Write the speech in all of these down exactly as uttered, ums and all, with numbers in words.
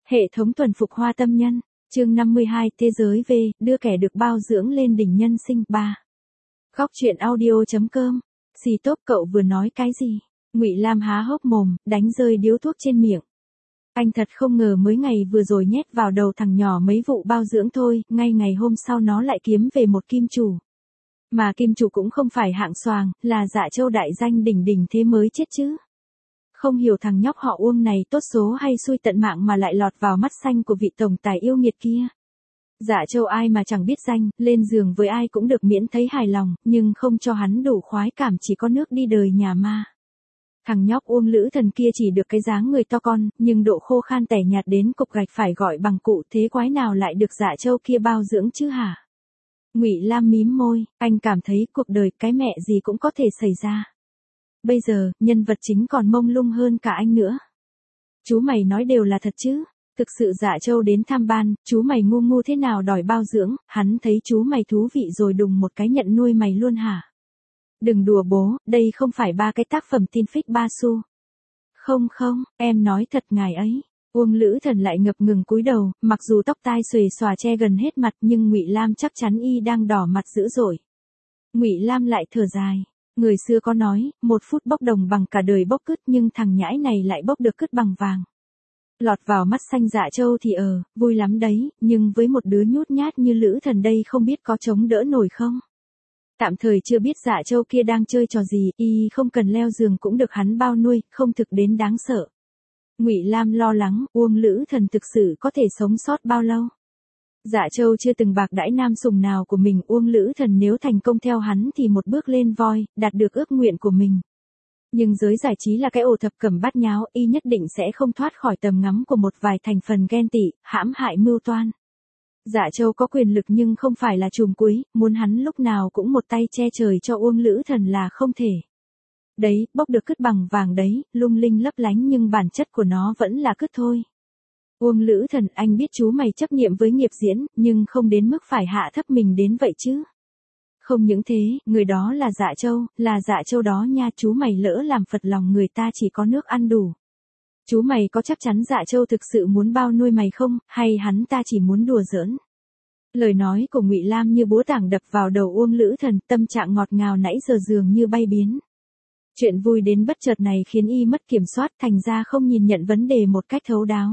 Hệ thống tuần phục hoa tâm nhân, chương năm mươi hai, thế giới về, đưa kẻ được bao dưỡng lên đỉnh nhân sinh. ba. Góc truyện audio.com. Xì tốt, cậu vừa nói cái gì? Ngụy Lam há hốc mồm, đánh rơi điếu thuốc trên miệng. Anh thật không ngờ mới ngày vừa rồi nhét vào đầu thằng nhỏ mấy vụ bao dưỡng thôi, ngay ngày hôm sau nó lại kiếm về một kim chủ. Mà kim chủ cũng không phải hạng xoàng, là Dạ Châu đại danh đỉnh đỉnh thế mới chết chứ. Không hiểu thằng nhóc họ Uông này tốt số hay xui tận mạng mà lại lọt vào mắt xanh của vị tổng tài yêu nghiệt kia. Dạ Châu ai mà chẳng biết danh, lên giường với ai cũng được miễn thấy hài lòng, nhưng không cho hắn đủ khoái cảm chỉ có nước đi đời nhà ma. Thằng nhóc Uông Lữ Thần kia chỉ được cái dáng người to con, nhưng độ khô khan tẻ nhạt đến cục gạch phải gọi bằng cụ, thế quái nào lại được Dạ Châu kia bao dưỡng chứ hả? Ngụy Lam mím môi, anh cảm thấy cuộc đời cái mẹ gì cũng có thể xảy ra. Bây giờ, nhân vật chính còn mông lung hơn cả anh nữa. Chú mày nói đều là thật chứ? Thực sự Dạ Châu đến thăm ban, chú mày ngu ngu thế nào đòi bao dưỡng, hắn thấy chú mày thú vị rồi đùng một cái nhận nuôi mày luôn hả? Đừng đùa bố, đây không phải ba cái tác phẩm tin fic ba xu. Không không, em nói thật ngài ấy. Uông Lữ Thần lại ngập ngừng cúi đầu, mặc dù tóc tai xuề xòa che gần hết mặt nhưng Ngụy Lam chắc chắn y đang đỏ mặt dữ dội. Ngụy Lam lại thở dài. Người xưa có nói, một phút bốc đồng bằng cả đời bốc cứt, nhưng thằng nhãi này lại bốc được cứt bằng vàng. Lọt vào mắt xanh Dạ Châu thì ờ, vui lắm đấy, nhưng với một đứa nhút nhát như Lữ Thần đây không biết có chống đỡ nổi không? Tạm thời chưa biết Dạ Châu kia đang chơi trò gì, y không cần leo giường cũng được hắn bao nuôi, không thực đến đáng sợ. Ngụy Lam lo lắng, Uông Lữ Thần thực sự có thể sống sót bao lâu? Dạ Châu chưa từng bạc đãi nam sùng nào của mình, Uông Lữ Thần nếu thành công theo hắn thì một bước lên voi, đạt được ước nguyện của mình. Nhưng giới giải trí là cái ổ thập cẩm bát nháo, y nhất định sẽ không thoát khỏi tầm ngắm của một vài thành phần ghen tị, hãm hại mưu toan. Dạ Châu có quyền lực nhưng không phải là trùm cuối, muốn hắn lúc nào cũng một tay che trời cho Uông Lữ Thần là không thể. Đấy, bốc được cứt bằng vàng đấy, lung linh lấp lánh nhưng bản chất của nó vẫn là cứt thôi. Uông Lữ Thần, anh biết chú mày chấp niệm với nghiệp diễn, nhưng không đến mức phải hạ thấp mình đến vậy chứ. Không những thế, người đó là Dạ Châu, là Dạ Châu đó nha, chú mày lỡ làm phật lòng người ta chỉ có nước ăn đủ. Chú mày có chắc chắn Dạ Châu thực sự muốn bao nuôi mày không, hay hắn ta chỉ muốn đùa giỡn? Lời nói của Ngụy Lam như búa tảng đập vào đầu Uông Lữ Thần, tâm trạng ngọt ngào nãy giờ dường như bay biến. Chuyện vui đến bất chợt này khiến y mất kiểm soát, thành ra không nhìn nhận vấn đề một cách thấu đáo.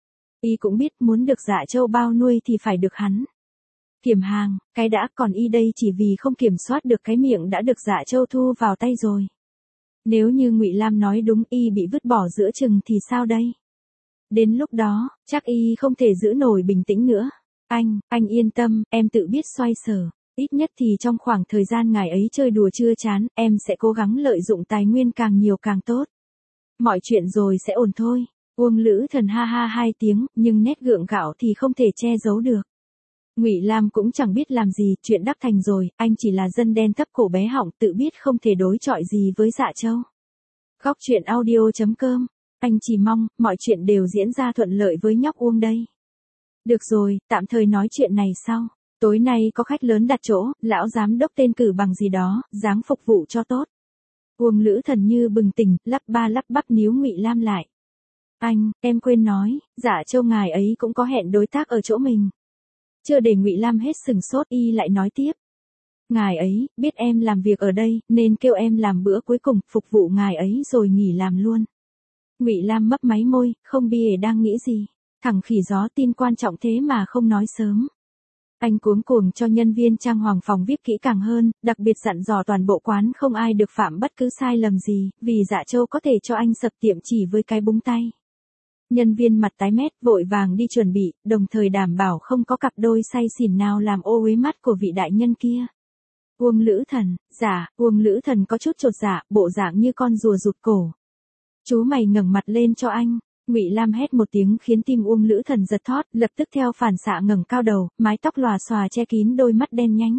Y cũng biết muốn được Dạ Châu bao nuôi thì phải được hắn kiểm hàng, cái đã, còn y đây chỉ vì không kiểm soát được cái miệng đã được Dạ Châu thu vào tay rồi. Nếu như Ngụy Lam nói đúng, y bị vứt bỏ giữa chừng thì sao đây? Đến lúc đó, chắc y không thể giữ nổi bình tĩnh nữa. Anh, anh yên tâm, em tự biết xoay sở. Ít nhất thì trong khoảng thời gian ngài ấy chơi đùa chưa chán, em sẽ cố gắng lợi dụng tài nguyên càng nhiều càng tốt. Mọi chuyện rồi sẽ ổn thôi. Uông Lữ Thần ha ha hai tiếng, nhưng nét gượng gạo thì không thể che giấu được. Ngụy Lam cũng chẳng biết làm gì, chuyện đắc thành rồi, anh chỉ là dân đen thấp cổ bé họng, tự biết không thể đối chọi gì với Dạ Châu. Góc truyện audio.com. Anh chỉ mong, mọi chuyện đều diễn ra thuận lợi với nhóc Uông đây. Được rồi, tạm thời nói chuyện này sau. Tối nay có khách lớn đặt chỗ, lão giám đốc tên cử bằng gì đó, dáng phục vụ cho tốt. Uông Lữ Thần như bừng tỉnh, lắp ba lắp bắp níu Ngụy Lam lại. Anh, em quên nói, Dạ Châu ngài ấy cũng có hẹn đối tác ở chỗ mình. Chưa để Ngụy Lam hết sừng sốt, y lại nói tiếp. Ngài ấy, biết em làm việc ở đây, nên kêu em làm bữa cuối cùng, phục vụ ngài ấy rồi nghỉ làm luôn. Ngụy Lam mấp máy môi, không bìa đang nghĩ gì. Thằng khỉ gió, tin quan trọng thế mà không nói sớm. Anh cuống cuồng cho nhân viên trang hoàng phòng vi ai pi kỹ càng hơn, đặc biệt dặn dò toàn bộ quán không ai được phạm bất cứ sai lầm gì, vì Dạ Châu có thể cho anh sập tiệm chỉ với cái búng tay. Nhân viên mặt tái mét vội vàng đi chuẩn bị, đồng thời đảm bảo không có cặp đôi say xỉn nào làm ô uế mắt của vị đại nhân kia. Uông Lữ Thần, dạ, Uông Lữ Thần có chút chột dạ, bộ dạng như con rùa rụt cổ. Chú mày ngẩng mặt lên cho anh. Ngụy Lam hét một tiếng khiến tim Uông Lữ Thần giật thót, lập tức theo phản xạ ngẩng cao đầu, mái tóc lòa xòa che kín đôi mắt đen nhánh.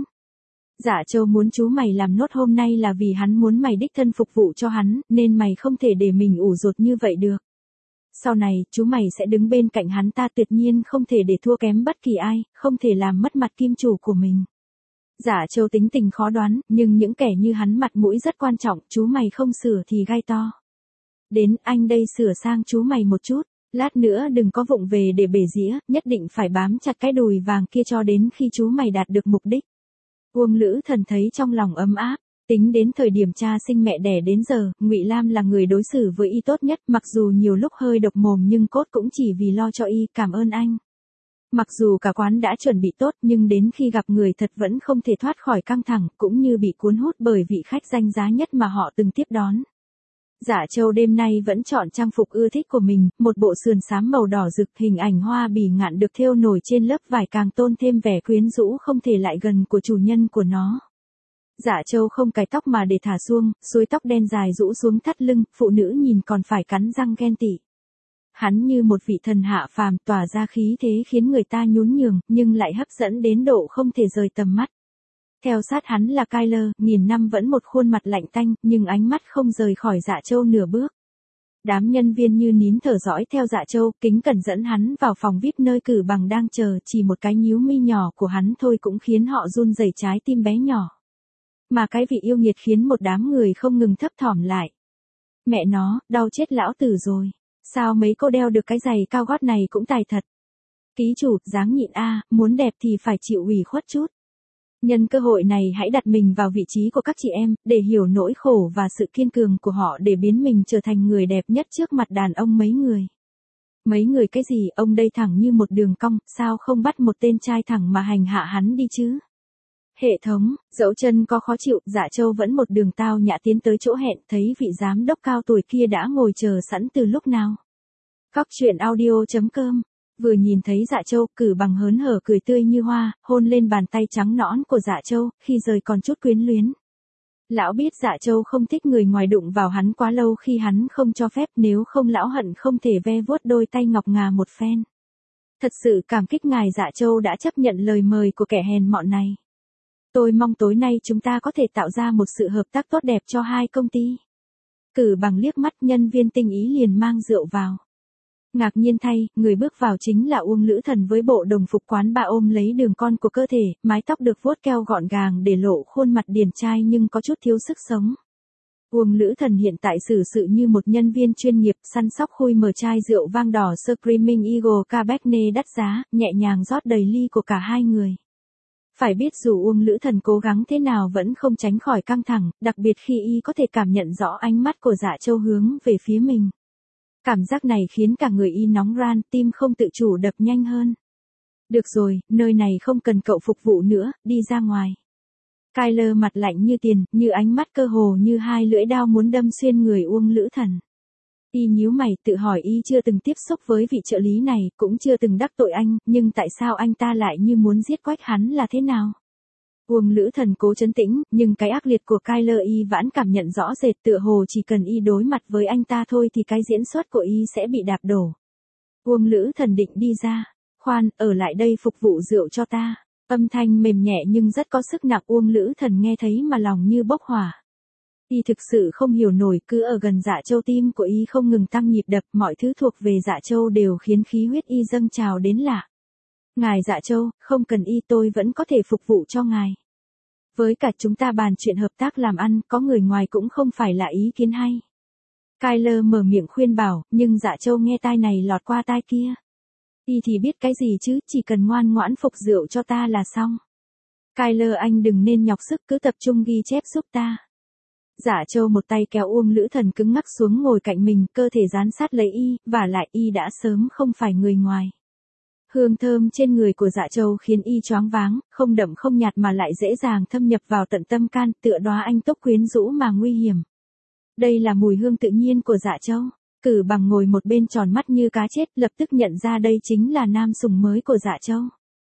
Dạ Châu muốn chú mày làm nốt hôm nay là vì hắn muốn mày đích thân phục vụ cho hắn, nên mày không thể để mình ủ rột như vậy được. Sau này, chú mày sẽ đứng bên cạnh hắn ta, tuyệt nhiên không thể để thua kém bất kỳ ai, không thể làm mất mặt kim chủ của mình. Dạ Châu tính tình khó đoán, nhưng những kẻ như hắn mặt mũi rất quan trọng, chú mày không sửa thì gai to. Đến, anh đây sửa sang chú mày một chút. Lát nữa đừng có vụng về để bể dĩa, nhất định phải bám chặt cái đùi vàng kia cho đến khi chú mày đạt được mục đích. Uông Lữ Thần thấy trong lòng ấm áp, tính đến thời điểm cha sinh mẹ đẻ đến giờ, Ngụy Lam là người đối xử với y tốt nhất, mặc dù nhiều lúc hơi độc mồm nhưng cốt cũng chỉ vì lo cho y, cảm ơn anh. Mặc dù cả quán đã chuẩn bị tốt nhưng đến khi gặp người thật vẫn không thể thoát khỏi căng thẳng, cũng như bị cuốn hút bởi vị khách danh giá nhất mà họ từng tiếp đón. Dạ Châu đêm nay vẫn chọn trang phục ưa thích của mình, một bộ sườn xám màu đỏ rực, hình ảnh hoa bỉ ngạn được thêu nổi trên lớp vải càng tôn thêm vẻ quyến rũ không thể lại gần của chủ nhân của nó. Dạ Châu không cài tóc mà để thả suông, suối tóc đen dài rũ xuống thắt lưng, phụ nữ nhìn còn phải cắn răng ghen tị. Hắn như một vị thần hạ phàm, tỏa ra khí thế khiến người ta nhún nhường, nhưng lại hấp dẫn đến độ không thể rời tầm mắt. Theo sát hắn là Kyler, nghìn năm vẫn một khuôn mặt lạnh tanh, nhưng ánh mắt không rời khỏi Dạ Châu nửa bước. Đám nhân viên như nín thở dõi theo Dạ Châu, kính cẩn dẫn hắn vào phòng vi ai pi nơi Cử Bằng đang chờ, chỉ một cái nhíu mi nhỏ của hắn thôi cũng khiến họ run rẩy trái tim bé nhỏ. Mà cái vị yêu nghiệt khiến một đám người không ngừng thấp thỏm lại. Mẹ nó, đau chết lão tử rồi. Sao mấy cô đeo được cái giày cao gót này cũng tài thật. Ký chủ, dáng nhịn a, muốn đẹp thì phải chịu ủy khuất chút. Nhân cơ hội này hãy đặt mình vào vị trí của các chị em, để hiểu nỗi khổ và sự kiên cường của họ để biến mình trở thành người đẹp nhất trước mặt đàn ông mấy người. Mấy người cái gì, ông đây thẳng như một đường cong, sao không bắt một tên trai thẳng mà hành hạ hắn đi chứ? Hệ thống, dẫu chân có khó chịu, Dạ Châu vẫn một đường tao nhã tiến tới chỗ hẹn, thấy vị giám đốc cao tuổi kia đã ngồi chờ sẵn từ lúc nào. Cóc truyện audio chấm com. Vừa nhìn thấy Dạ Châu, Cử Bằng hớn hở cười tươi như hoa, hôn lên bàn tay trắng nõn của Dạ Châu, khi rời còn chút quyến luyến. Lão biết Dạ Châu không thích người ngoài đụng vào hắn quá lâu khi hắn không cho phép, nếu không lão hận không thể ve vuốt đôi tay ngọc ngà một phen. Thật sự cảm kích ngài Dạ Châu đã chấp nhận lời mời của kẻ hèn mọn này. Tôi mong tối nay chúng ta có thể tạo ra một sự hợp tác tốt đẹp cho hai công ty. Cử Bằng liếc mắt, nhân viên tinh ý liền mang rượu vào. Ngạc nhiên thay, người bước vào chính là Uông Lữ Thần với bộ đồng phục quán bà ôm lấy đường con của cơ thể, mái tóc được vuốt keo gọn gàng để lộ khuôn mặt điển trai nhưng có chút thiếu sức sống. Uông Lữ Thần hiện tại xử sự như một nhân viên chuyên nghiệp, săn sóc khui mở chai rượu vang đỏ Screaming Eagle Cabernet đắt giá, nhẹ nhàng rót đầy ly của cả hai người. Phải biết dù Uông Lữ Thần cố gắng thế nào vẫn không tránh khỏi căng thẳng, đặc biệt khi y có thể cảm nhận rõ ánh mắt của Dạ Châu hướng về phía mình. Cảm giác này khiến cả người y nóng ran, tim không tự chủ đập nhanh hơn. Được rồi, nơi này không cần cậu phục vụ nữa, đi ra ngoài. Kyler mặt lạnh như tiền, như ánh mắt cơ hồ như hai lưỡi dao muốn đâm xuyên người Uông Lữ Thần. Y nhíu mày, tự hỏi y chưa từng tiếp xúc với vị trợ lý này, cũng chưa từng đắc tội anh, nhưng tại sao anh ta lại như muốn giết quách hắn là thế nào? Uông Lữ Thần cố trấn tĩnh, nhưng cái ác liệt của Kyler y vẫn cảm nhận rõ rệt, tựa hồ chỉ cần y đối mặt với anh ta thôi thì cái diễn xuất của y sẽ bị đạp đổ. Uông Lữ Thần định đi ra. Khoan, ở lại đây phục vụ rượu cho ta. Âm thanh mềm nhẹ nhưng rất có sức nặng, Uông Lữ Thần nghe thấy mà lòng như bốc hỏa. Y thực sự không hiểu nổi, cứ ở gần Dạ Châu tim của y không ngừng tăng nhịp đập, mọi thứ thuộc về Dạ Châu đều khiến khí huyết y dâng trào đến lạ. Ngài Dạ Châu, không cần y, tôi vẫn có thể phục vụ cho ngài. Với cả chúng ta bàn chuyện hợp tác làm ăn, có người ngoài cũng không phải là ý kiến hay. Kyler mở miệng khuyên bảo, nhưng Dạ Châu nghe tai này lọt qua tai kia. Y thì biết cái gì chứ, chỉ cần ngoan ngoãn phục rượu cho ta là xong. Kyler anh đừng nên nhọc sức, cứ tập trung ghi chép giúp ta. Dạ Châu một tay kéo Uông Lữ Thần cứng ngắc xuống ngồi cạnh mình, cơ thể dán sát lấy y, và lại y đã sớm không phải người ngoài. Hương thơm trên người của Dạ Châu khiến y choáng váng, không đậm không nhạt mà lại dễ dàng thâm nhập vào tận tâm can, tựa đóa anh túc quyến rũ mà nguy hiểm. Đây là mùi hương tự nhiên của Dạ Châu. Cử Bằng ngồi một bên tròn mắt như cá chết, lập tức nhận ra đây chính là nam sủng mới của Dạ Châu.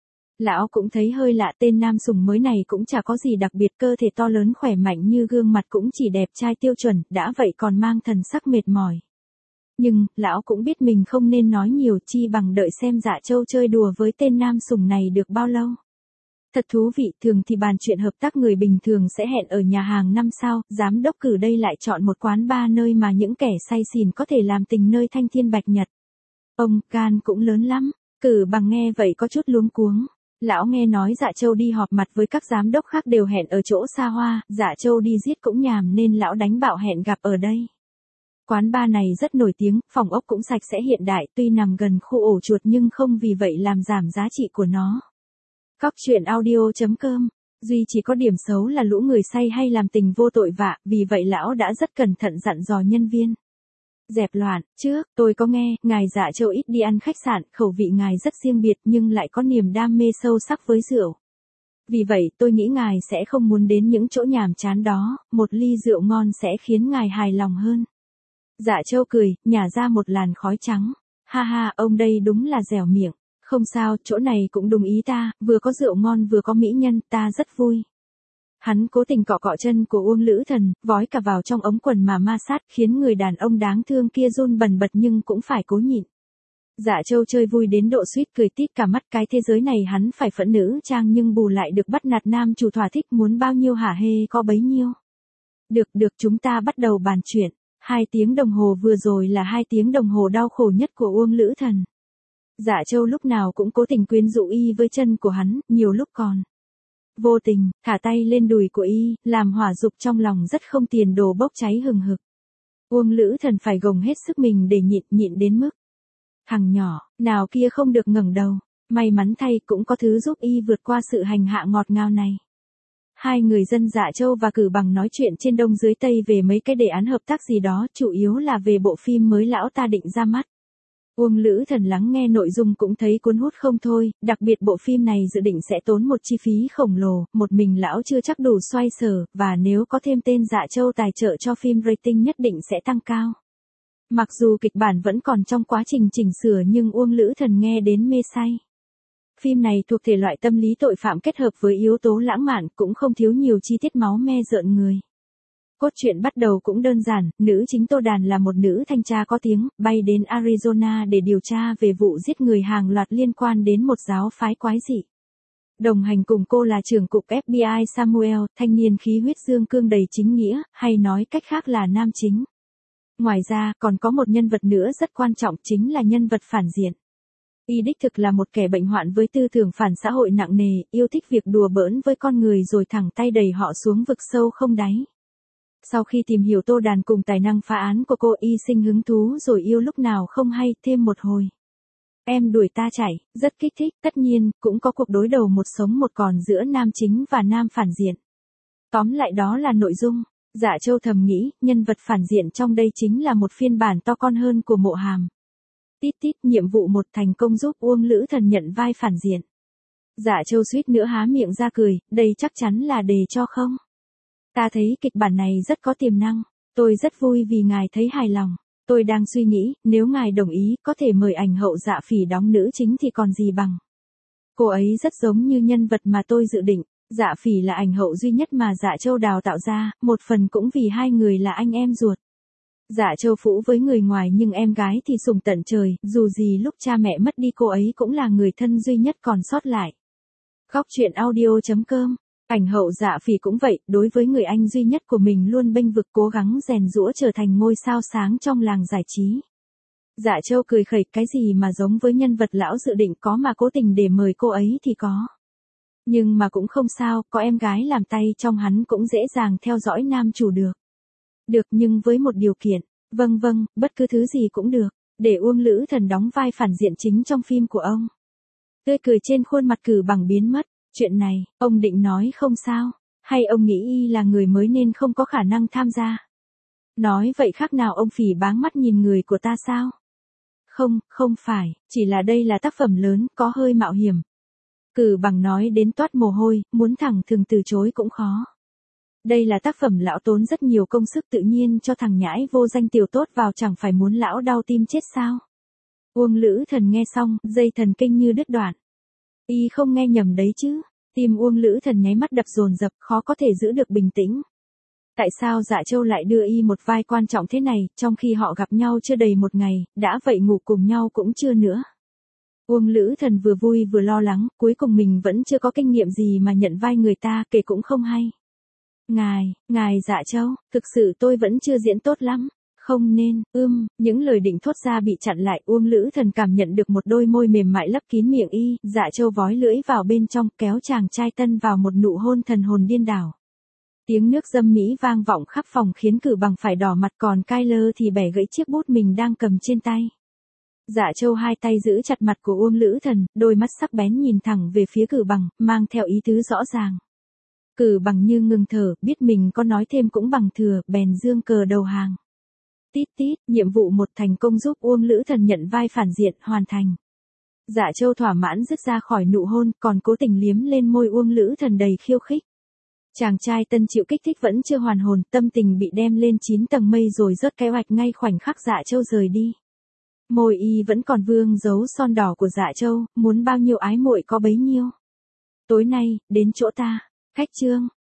Lão cũng thấy hơi lạ, tên nam sủng mới này cũng chả có gì đặc biệt, cơ thể to lớn khỏe mạnh như gương mặt cũng chỉ đẹp trai tiêu chuẩn, đã vậy còn mang thần sắc mệt mỏi. Nhưng, lão cũng biết mình không nên nói nhiều, chi bằng đợi xem Dạ Châu chơi đùa với tên nam sủng này được bao lâu. Thật thú vị, thường thì bàn chuyện hợp tác người bình thường sẽ hẹn ở nhà hàng năm sao, giám đốc Cử đây lại chọn một quán bar nơi mà những kẻ say xỉn có thể làm tình, nơi thanh thiên bạch nhật. Ông, gan cũng lớn lắm. Cử Bằng nghe vậy có chút luống cuống. Lão nghe nói Dạ Châu đi họp mặt với các giám đốc khác đều hẹn ở chỗ xa hoa, Dạ Châu đi giết cũng nhàm nên lão đánh bảo hẹn gặp ở đây. Quán bar này rất nổi tiếng, phòng ốc cũng sạch sẽ hiện đại, tuy nằm gần khu ổ chuột nhưng không vì vậy làm giảm giá trị của nó. Góc truyện audio chấm com. Duy chỉ có điểm xấu là lũ người say hay làm tình vô tội vạ, vì vậy lão đã rất cẩn thận dặn dò nhân viên. Dẹp loạn, trước, tôi có nghe, ngài Dạ Châu ít đi ăn khách sạn, khẩu vị ngài rất riêng biệt nhưng lại có niềm đam mê sâu sắc với rượu. Vì vậy tôi nghĩ ngài sẽ không muốn đến những chỗ nhàm chán đó, một ly rượu ngon sẽ khiến ngài hài lòng hơn. Dạ Châu cười, nhả ra một làn khói trắng. Ha ha, ông đây đúng là dẻo miệng. Không sao, chỗ này cũng đúng ý ta, vừa có rượu ngon vừa có mỹ nhân, ta rất vui. Hắn cố tình cọ cọ chân của Uông Lữ Thần, vói cả vào trong ống quần mà ma sát, khiến người đàn ông đáng thương kia run bần bật nhưng cũng phải cố nhịn. Dạ Châu chơi vui đến độ suýt cười tít cả mắt, cái thế giới này hắn phải phẫn nữ trang nhưng bù lại được bắt nạt nam chủ thỏa thích, muốn bao nhiêu hả hê có bấy nhiêu. Được được, chúng ta bắt đầu bàn chuyện. Hai tiếng đồng hồ vừa rồi là hai tiếng đồng hồ đau khổ nhất của Uông Lữ Thần. Dạ Châu lúc nào cũng cố tình quyến rũ y với chân của hắn, nhiều lúc còn vô tình thả tay lên đùi của y, làm hỏa dục trong lòng rất không tiền đồ bốc cháy hừng hực. Uông Lữ Thần phải gồng hết sức mình để nhịn, nhịn đến mức thằng nhỏ nào kia không được ngẩng đầu. May mắn thay cũng có thứ giúp y vượt qua sự hành hạ ngọt ngào này. Hai người dân Dạ Châu và Cử Bằng nói chuyện trên đông dưới tây về mấy cái đề án hợp tác gì đó, chủ yếu là về bộ phim mới lão ta định ra mắt. Uông Lữ Thần lắng nghe nội dung cũng thấy cuốn hút không thôi, đặc biệt bộ phim này dự định sẽ tốn một chi phí khổng lồ, một mình lão chưa chắc đủ xoay sở, và nếu có thêm tên Dạ Châu tài trợ cho phim rating nhất định sẽ tăng cao. Mặc dù kịch bản vẫn còn trong quá trình chỉnh sửa nhưng Uông Lữ Thần nghe đến mê say. Phim này thuộc thể loại tâm lý tội phạm kết hợp với yếu tố lãng mạn, cũng không thiếu nhiều chi tiết máu me rợn người. Cốt truyện bắt đầu cũng đơn giản, nữ chính Tô Đàn là một nữ thanh tra có tiếng, bay đến Arizona để điều tra về vụ giết người hàng loạt liên quan đến một giáo phái quái dị. Đồng hành cùng cô là trưởng cục ép bê i Samuel, thanh niên khí huyết dương cương đầy chính nghĩa, hay nói cách khác là nam chính. Ngoài ra, còn có một nhân vật nữa rất quan trọng, chính là nhân vật phản diện. Y đích thực là một kẻ bệnh hoạn với tư tưởng phản xã hội nặng nề, yêu thích việc đùa bỡn với con người rồi thẳng tay đẩy họ xuống vực sâu không đáy. Sau khi tìm hiểu Tô Đàn cùng tài năng phá án của cô, y sinh hứng thú rồi yêu lúc nào không hay, thêm một hồi. Em đuổi ta chạy, rất kích thích, tất nhiên, cũng có cuộc đối đầu một sống một còn giữa nam chính và nam phản diện. Tóm lại đó là nội dung. Dạ Châu thầm nghĩ, nhân vật phản diện trong đây chính là một phiên bản to con hơn của Mộ Hàm. Tít tít, nhiệm vụ một thành công giúp Uông Lữ Thần nhận vai phản diện. Dạ Châu suýt nữa há miệng ra cười, đây chắc chắn là đề cho không? Ta thấy kịch bản này rất có tiềm năng, tôi rất vui vì ngài thấy hài lòng. Tôi đang suy nghĩ, nếu ngài đồng ý, có thể mời ảnh hậu Dạ Phỉ đóng nữ chính thì còn gì bằng. Cô ấy rất giống như nhân vật mà tôi dự định. Dạ Phỉ là ảnh hậu duy nhất mà Dạ Châu đào tạo ra, một phần cũng vì hai người là anh em ruột. Dạ Châu phũ với người ngoài nhưng em gái thì sủng tận trời, dù gì lúc cha mẹ mất đi cô ấy cũng là người thân duy nhất còn sót lại. Góc truyện audio chấm com. Ảnh hậu Dạ Phỉ cũng vậy, đối với người anh duy nhất của mình luôn bênh vực cố gắng rèn giũa trở thành ngôi sao sáng trong làng giải trí. Dạ Châu cười khẩy, cái gì mà giống với nhân vật lão dự định có mà cố tình để mời cô ấy thì có. Nhưng mà cũng không sao, có em gái làm tay trong hắn cũng dễ dàng theo dõi nam chủ được. Được, nhưng với một điều kiện. Vâng vâng, bất cứ thứ gì cũng được, để Uông Lữ Thần đóng vai phản diện chính trong phim của ông. Tươi cười trên khuôn mặt Cử Bằng biến mất. Chuyện này, ông định nói không sao? Hay ông nghĩ y là người mới nên không có khả năng tham gia? Nói vậy khác nào ông phỉ báng mắt nhìn người của ta sao? Không, không phải, chỉ là đây là tác phẩm lớn, có hơi mạo hiểm. Cử Bằng nói đến toát mồ hôi, muốn thẳng thừng từ chối cũng khó. Đây là tác phẩm lão tốn rất nhiều công sức, tự nhiên cho thằng nhãi vô danh tiểu tốt vào chẳng phải muốn lão đau tim chết sao? Uông Lữ Thần nghe xong, dây thần kinh như đứt đoạn. Y không nghe nhầm đấy chứ? Tim Uông Lữ Thần nháy mắt đập dồn dập, khó có thể giữ được bình tĩnh. Tại sao Dạ Châu lại đưa y một vai quan trọng thế này, trong khi họ gặp nhau chưa đầy một ngày, đã vậy ngủ cùng nhau cũng chưa nữa. Uông Lữ Thần vừa vui vừa lo lắng, cuối cùng mình vẫn chưa có kinh nghiệm gì mà nhận vai người ta, kể cũng không hay. Ngài, ngài Dạ Châu, thực sự tôi vẫn chưa diễn tốt lắm. Không nên, ưm, những lời định thốt ra bị chặn lại, Uông Lữ Thần cảm nhận được một đôi môi mềm mại lấp kín miệng y, Dạ Châu vói lưỡi vào bên trong, kéo chàng trai tân vào một nụ hôn thần hồn điên đảo. Tiếng nước dâm mỹ vang vọng khắp phòng khiến Cử Bằng phải đỏ mặt, còn Kyler thì bẻ gãy chiếc bút mình đang cầm trên tay. Dạ Châu hai tay giữ chặt mặt của Uông Lữ Thần, đôi mắt sắc bén nhìn thẳng về phía Cử Bằng, mang theo ý tứ rõ ràng. Cử Bằng như ngừng thở, biết mình có nói thêm cũng bằng thừa, bèn giương cờ đầu hàng. Tít tít, nhiệm vụ một thành công, giúp Uông Lữ Thần nhận vai phản diện, hoàn thành. Dạ Châu thỏa mãn rứt ra khỏi nụ hôn, còn cố tình liếm lên môi Uông Lữ Thần đầy khiêu khích. Chàng trai tân chịu kích thích vẫn chưa hoàn hồn, tâm tình bị đem lên chín tầng mây rồi rớt cái oạch ngay khoảnh khắc Dạ Châu rời đi. Môi y vẫn còn vương dấu son đỏ của Dạ Châu, muốn bao nhiêu ái muội có bấy nhiêu. Tối nay, đến chỗ ta. Khách chương.